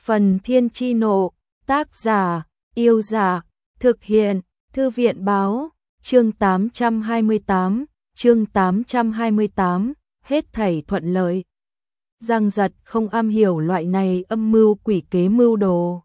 Phần Thiên Chi Nộ, tác giả, Yêu Dạ, thực hiện, Thư viện Báo, chương 828, hết thảy thuận lợi. Giang Giật không am hiểu loại này âm mưu quỷ kế mưu đồ.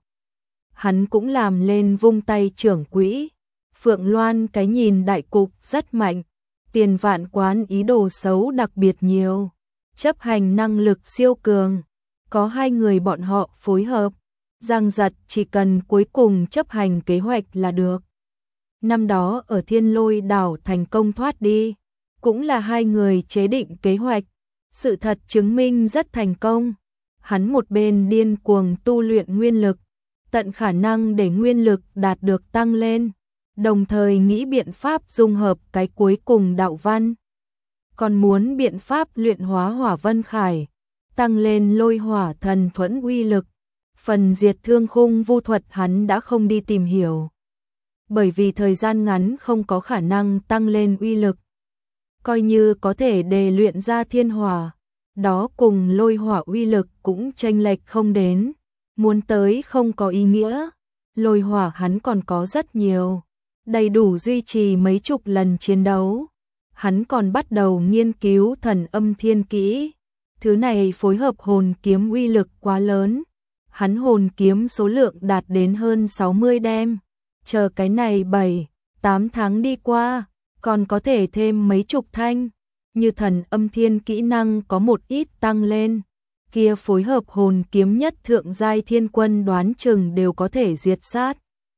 Hắn cũng làm lên vung tay trưởng quỹ. Phượng Loan cái nhìn đại cục rất mạnh, Tiền Vạn Quán ý đồ xấu đặc biệt nhiều, chấp hành năng lực siêu cường. Có hai người bọn họ phối hợp, Giang Giật chỉ cần cuối cùng chấp hành kế hoạch là được. Năm đó ở Thiên Lôi đảo thành công thoát đi, cũng là hai người chế định kế hoạch, sự thật chứng minh rất thành công. Hắn một bên điên cuồng tu luyện nguyên lực, tận khả năng để nguyên lực đạt được tăng lên, đồng thời nghĩ biện pháp dung hợp cái cuối cùng đạo văn. Còn muốn biện pháp luyện hóa hỏa vân khải, tăng lên lôi hỏa thần thuẫn uy lực. Phần diệt thương khung vu thuật hắn đã không đi tìm hiểu, bởi vì thời gian ngắn không có khả năng tăng lên uy lực. Coi như có thể đề luyện ra thiên hỏa, đó cùng lôi hỏa uy lực cũng chênh lệch không đến, muốn tới không có ý nghĩa. Lôi hỏa hắn còn có rất nhiều, đầy đủ duy trì mấy chục lần chiến đấu. Hắn còn bắt đầu nghiên cứu thần âm thiên kỹ, thứ này phối hợp hồn kiếm uy lực quá lớn. Hắn hồn kiếm số lượng đạt đến hơn 60 đem, chờ cái này 7-8 tháng đi qua, còn có thể thêm mấy chục thanh. Như thần âm thiên kỹ năng có một ít tăng lên, kia phối hợp hồn kiếm nhất thượng giai thiên quân đoán chừng đều có thể diệt sát.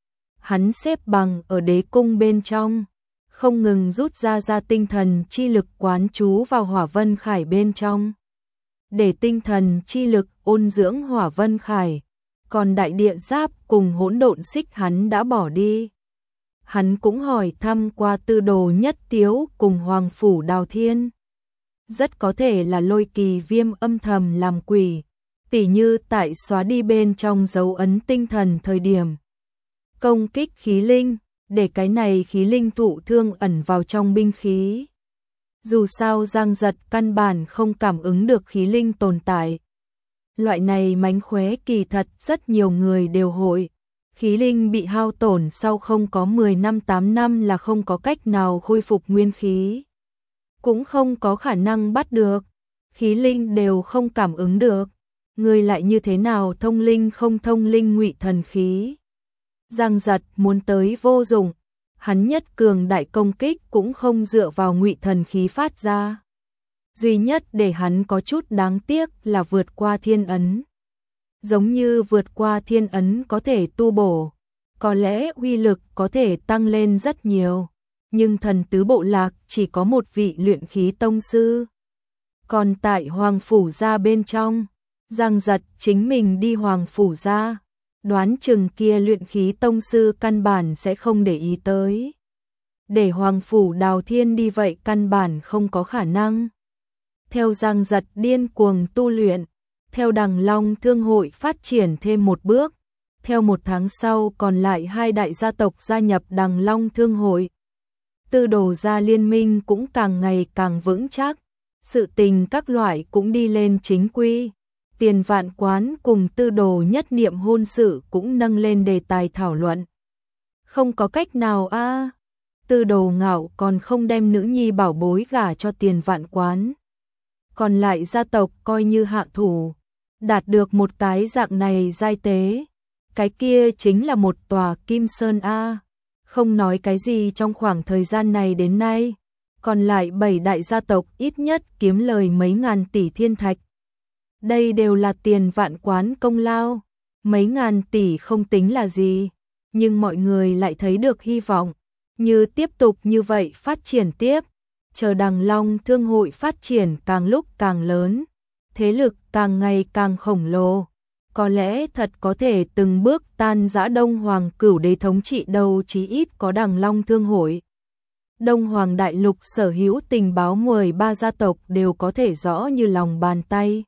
Hắn xếp bằng ở đế cung bên trong, không ngừng rút ra tinh thần chi lực quán chú vào hỏa vân khải bên trong, để tinh thần chi lực ôn dưỡng hỏa vân khải. Còn đại địa giáp cùng hỗn độn xích hắn đã bỏ đi. Hắn cũng hỏi thăm qua Tư Đồ Nhất Tiếu cùng Hoàng Phủ Đào Thiên. Rất có thể là Lôi Kỳ Viêm âm thầm làm quỷ, tỉ như tại xóa đi bên trong dấu ấn tinh thần thời điểm công kích khí linh, để cái này khí linh thụ thương ẩn vào trong binh khí. Dù sao Giang Giật căn bản không cảm ứng được khí linh tồn tại. Loại này mánh khóe kỳ thật rất nhiều người đều hội. Khí linh bị hao tổn sau không có 10 năm 8 năm là không có cách nào khôi phục nguyên khí. Cũng không có khả năng bắt được. Khí linh đều không cảm ứng được. Người lại như thế nào thông linh không thông linh ngụy thần khí. Giang Giật muốn tới vô dụng. Hắn nhất cường đại công kích cũng không dựa vào ngụy thần khí phát ra. Duy nhất để hắn có chút đáng tiếc là vượt qua thiên ấn. Giống như vượt qua thiên ấn có thể tu bổ, có lẽ uy lực có thể tăng lên rất nhiều, nhưng thần tứ bộ lạc chỉ có một vị luyện khí tông sư. Còn tại Hoàng Phủ gia bên trong, Giang Giật chính mình đi Hoàng Phủ gia, đoán chừng kia luyện khí tông sư căn bản sẽ không để ý tới. Để Hoàng Phủ Đào Thiên đi vậy căn bản không có khả năng. Theo Giang Giật điên cuồng tu luyện, theo Đằng Long Thương hội phát triển thêm một bước, theo một tháng sau còn lại hai đại gia tộc gia nhập Đằng Long Thương hội. Tư Đồ gia liên minh cũng càng ngày càng vững chắc, sự tình các loại cũng đi lên chính quy. Tiền Vạn Quán cùng Tư Đồ Nhất Niệm hôn sự cũng nâng lên đề tài thảo luận. Không có cách nào a, Tư Đồ Ngạo còn không đem nữ nhi bảo bối gả cho Tiền Vạn Quán. Còn lại gia tộc coi như hạ thủ, đạt được một cái dạng này giai tế, cái kia chính là một tòa Kim Sơn a. Không nói cái gì trong khoảng thời gian này đến nay, còn lại 7 đại gia tộc ít nhất kiếm lời mấy ngàn tỷ thiên thạch. Đây đều là Tiền Vạn Quán công lao, mấy ngàn tỷ không tính là gì, nhưng mọi người lại thấy được hy vọng, như tiếp tục như vậy phát triển tiếp. Chờ Đằng Long Thương hội phát triển càng lúc càng lớn, thế lực càng ngày càng khổng lồ, có lẽ thật có thể từng bước tan rã Đông Hoàng cửu đế thống trị đầu, chí ít có Đằng Long Thương hội. Đông Hoàng đại lục sở hữu tình báo 13 gia tộc đều có thể rõ như lòng bàn tay.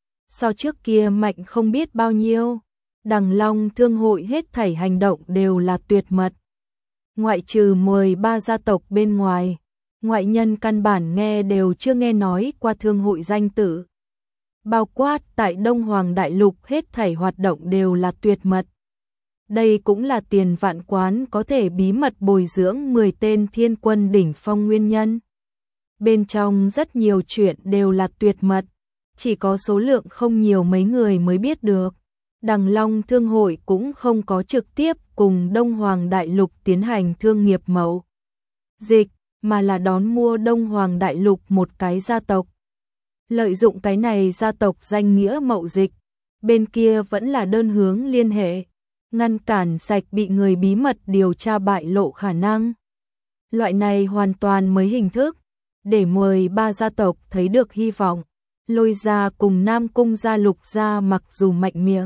So trước kia mạnh không biết bao nhiêu, Đằng Long Thương hội hết thảy hành động đều là tuyệt mật. Ngoại trừ 13 gia tộc bên ngoài, ngoại nhân căn bản nghe đều chưa nghe nói qua thương hội danh tự. bao quát tại Đông Hoàng Đại Lục hết thảy hoạt động đều là tuyệt mật. Đây cũng là Tiền Vạn Quán có thể bí mật bồi dưỡng 10 tên thiên quân đỉnh phong nguyên nhân. Bên trong rất nhiều chuyện đều là tuyệt mật, chỉ có số lượng không nhiều mấy người mới biết được. Đằng Long Thương hội cũng không có trực tiếp cùng Đông Hoàng Đại Lục tiến hành thương nghiệp mậu dịch, mà là đón mua Đông Hoàng Đại Lục một cái gia tộc. Lợi dụng cái này gia tộc danh nghĩa mậu dịch, bên kia vẫn là đơn hướng liên hệ, ngăn cản sạch bị người bí mật điều tra bại lộ khả năng. Loại này hoàn toàn mới hình thức, để 13 gia tộc thấy được hy vọng. Lôi gia cùng Nam Cung gia Lục gia mặc dù mạnh miệng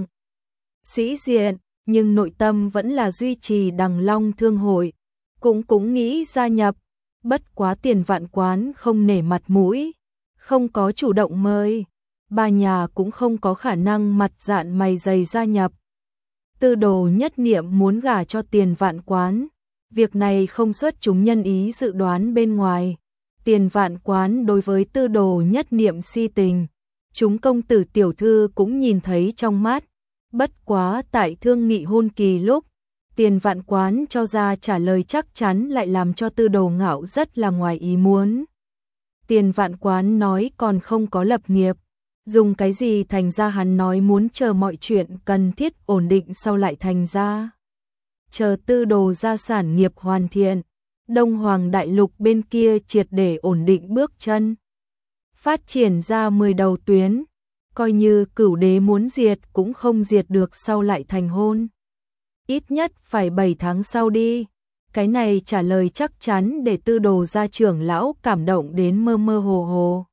sĩ diện, nhưng nội tâm vẫn là duy trì Đằng Long Thương hội, cũng nghĩ gia nhập, bất quá Tiền Vạn Quán không nể mặt mũi, không có chủ động mời, ba nhà cũng không có khả năng mặt dạn mày dày gia nhập. Tư Đồ Nhất Niệm muốn gả cho Tiền Vạn Quán, việc này không xuất chúng nhân ý dự đoán bên ngoài. Tiền Vạn Quán đối với Tư Đồ Nhất Niệm si tình, chúng công tử tiểu thư cũng nhìn thấy trong mắt. Bất quá tại thương nghị hôn kỳ lúc, Tiền Vạn Quán cho ra trả lời chắc chắn lại làm cho Tư Đồ Ngạo rất là ngoài ý muốn. Tiền Vạn Quán nói còn không có lập nghiệp, dùng cái gì thành ra hắn nói muốn chờ mọi chuyện cần thiết ổn định sau lại thành ra. Chờ Tư Đồ gia sản nghiệp hoàn thiện, Đông Hoàng Đại Lục bên kia triệt để ổn định bước chân. Phát triển ra 10 đầu tuyến, coi như Cửu Đế muốn diệt cũng không diệt được sau lại thành hôn. Ít nhất phải 7 tháng sau đi. Cái này trả lời chắc chắn để Tư Đồ gia trưởng lão cảm động đến mơ mơ hồ hồ.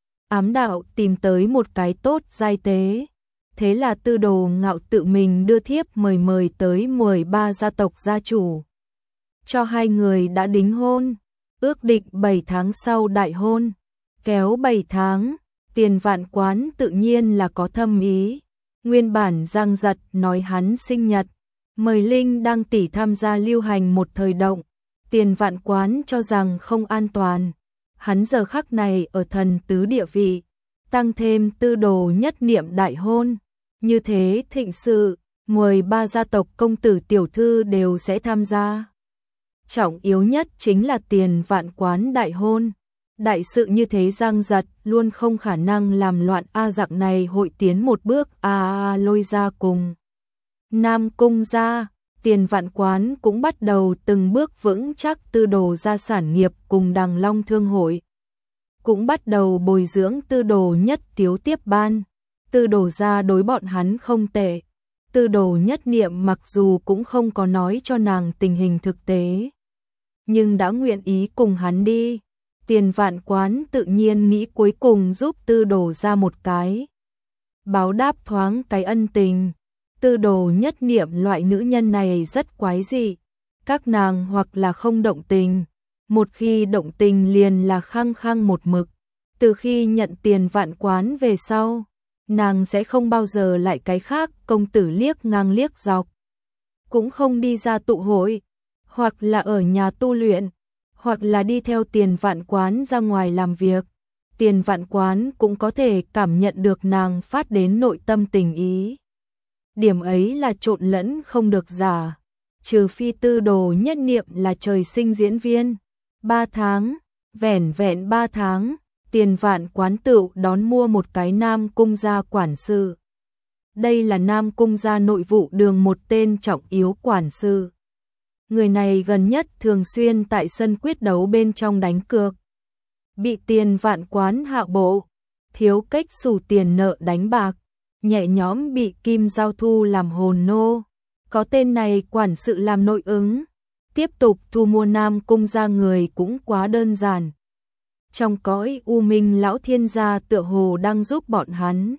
Ám đạo tìm tới một cái tốt giai tế. Thế là Tư Đồ Ngạo tự mình đưa thiếp mời tới 13 gia tộc gia chủ. Cho hai người đã đính hôn, ước định 7 tháng sau đại hôn. Kéo 7 tháng, Tiền Vạn Quán tự nhiên là có thâm ý. Nguyên bản Giang Giật nói hắn sinh nhật, mời Linh Đăng tỷ tham gia lưu hành một thời động. Tiền Vạn Quán cho rằng không an toàn. Hắn giờ khắc này ở thần tứ địa vị, tăng thêm Tư Đồ Nhất Niệm đại hôn. Như thế thịnh sự, 13 gia tộc công tử tiểu thư đều sẽ tham gia. Trọng yếu nhất chính là Tiền Vạn Quán đại hôn. Đại sự như thế Giang Giật luôn không khả năng làm loạn dạng này hội tiến một bước Lôi gia cùng Nam Cung gia. Tiền Vạn Quán cũng bắt đầu từng bước vững chắc Tư Đồ gia sản nghiệp cùng Đằng Long Thương hội. Cũng bắt đầu bồi dưỡng Tư Đồ Nhất Tiếu tiếp ban. Tư Đồ gia đối bọn hắn không tệ. Tư Đồ Nhất Niệm mặc dù cũng không có nói cho nàng tình hình thực tế, nhưng đã nguyện ý cùng hắn đi. Tiền Vạn Quán tự nhiên nghĩ cuối cùng giúp Tư Đồ gia một cái báo đáp thoáng cái ân tình. Tư Đồ Nhất Niệm loại nữ nhân này rất quái dị, các nàng hoặc là không động tình, một khi động tình liền là khăng khăng một mực. Từ khi nhận Tiền Vạn Quán về sau, nàng sẽ không bao giờ lại cái khác công tử liếc ngang liếc dọc, cũng không đi ra tụ hội, hoặc là ở nhà tu luyện, hoặc là đi theo Tiền Vạn Quán ra ngoài làm việc. Tiền Vạn Quán cũng có thể cảm nhận được nàng phát đến nội tâm tình ý. Điểm ấy là trộn lẫn không được giả, trừ phi Tư Đồ Nhất Niệm là trời sinh diễn viên. 3 tháng, vẻn vẹn 3 tháng, Tiền Vạn Quán tự đón mua một cái Nam Cung gia quản sự. Đây là Nam Cung gia nội vụ đường một tên trọng yếu quản sự. Người này gần nhất thường xuyên tại sân quyết đấu bên trong đánh cược, bị Tiền Vạn Quán hạ bộ, thiếu cách xù tiền nợ đánh bạc, nhẹ nhõm bị Kim Giao Thu làm hồn nô. Có tên này quản sự làm nội ứng, tiếp tục thu mua Nam Cung gia người cũng quá đơn giản. Trong cõi u minh lão thiên gia tựa hồ đang giúp bọn hắn,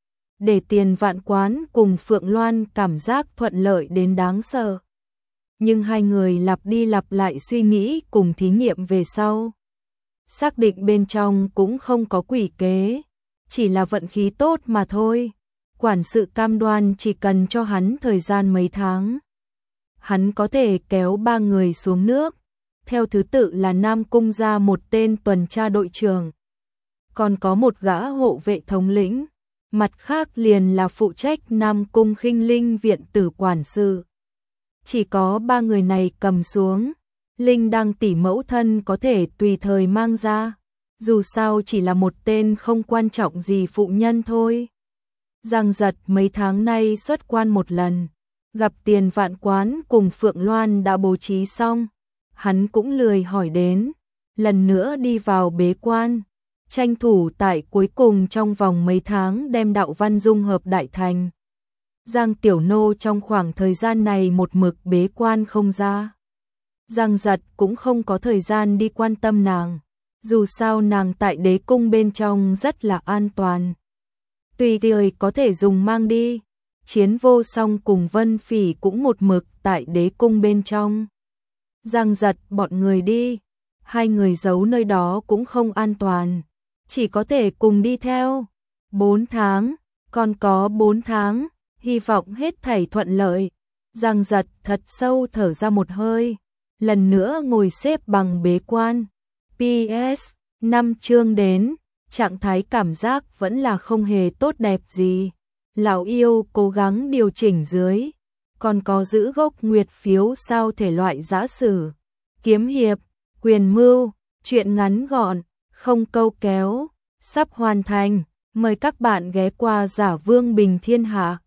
để Tiền Vạn Quán cùng Phượng Loan cảm giác thuận lợi đến đáng sợ. Nhưng hai người lặp đi lặp lại suy nghĩ cùng thí nghiệm về sau, xác định bên trong cũng không có quỷ kế, chỉ là vận khí tốt mà thôi. Quản sự cam đoan chỉ cần cho hắn thời gian mấy tháng, hắn có thể kéo 3 người xuống nước, theo thứ tự là Nam Cung gia một tên tuần tra đội trưởng, còn có một gã hộ vệ thống lĩnh, mặt khác liền là phụ trách Nam Cung Khinh Linh viện tử quản sự. Chỉ có 3 người này cầm xuống, Linh Đăng tỷ mẫu thân có thể tùy thời mang ra, dù sao chỉ là một tên không quan trọng gì phụ nhân thôi. Giang Giật mấy tháng nay xuất quan một lần, gặp Tiền Vạn Quán cùng Phượng Loan đã bố trí xong, hắn cũng lười hỏi đến, lần nữa đi vào bế quan, tranh thủ tại cuối cùng trong vòng mấy tháng đem đạo văn dung hợp đại thành. Giang Tiểu Nô trong khoảng thời gian này một mực bế quan không ra. Giang Giật cũng không có thời gian đi quan tâm nàng, dù sao nàng tại đế cung bên trong rất là an toàn. Tùy thời có thể dùng mang đi, Chiến Vô Song cùng Vân Phỉ cũng một mực tại đế cung bên trong. Giang Giật bọn người đi, hai người giấu nơi đó cũng không an toàn, chỉ có thể cùng đi theo. 4 tháng, còn có 4 tháng, hy vọng hết thảy thuận lợi. Giang Giật thật sâu thở ra một hơi, lần nữa ngồi xếp bằng bế quan. PS, 5 chương đến, trạng thái cảm giác vẫn là không hề tốt đẹp gì. Lão yêu cố gắng điều chỉnh dưới, còn có giữ gốc nguyệt phiếu sao thể loại giã sử, kiếm hiệp, quyền mưu, truyện ngắn gọn, không câu kéo, sắp hoàn thành. Mời các bạn ghé qua Giả Vương Bình Thiên Hạ.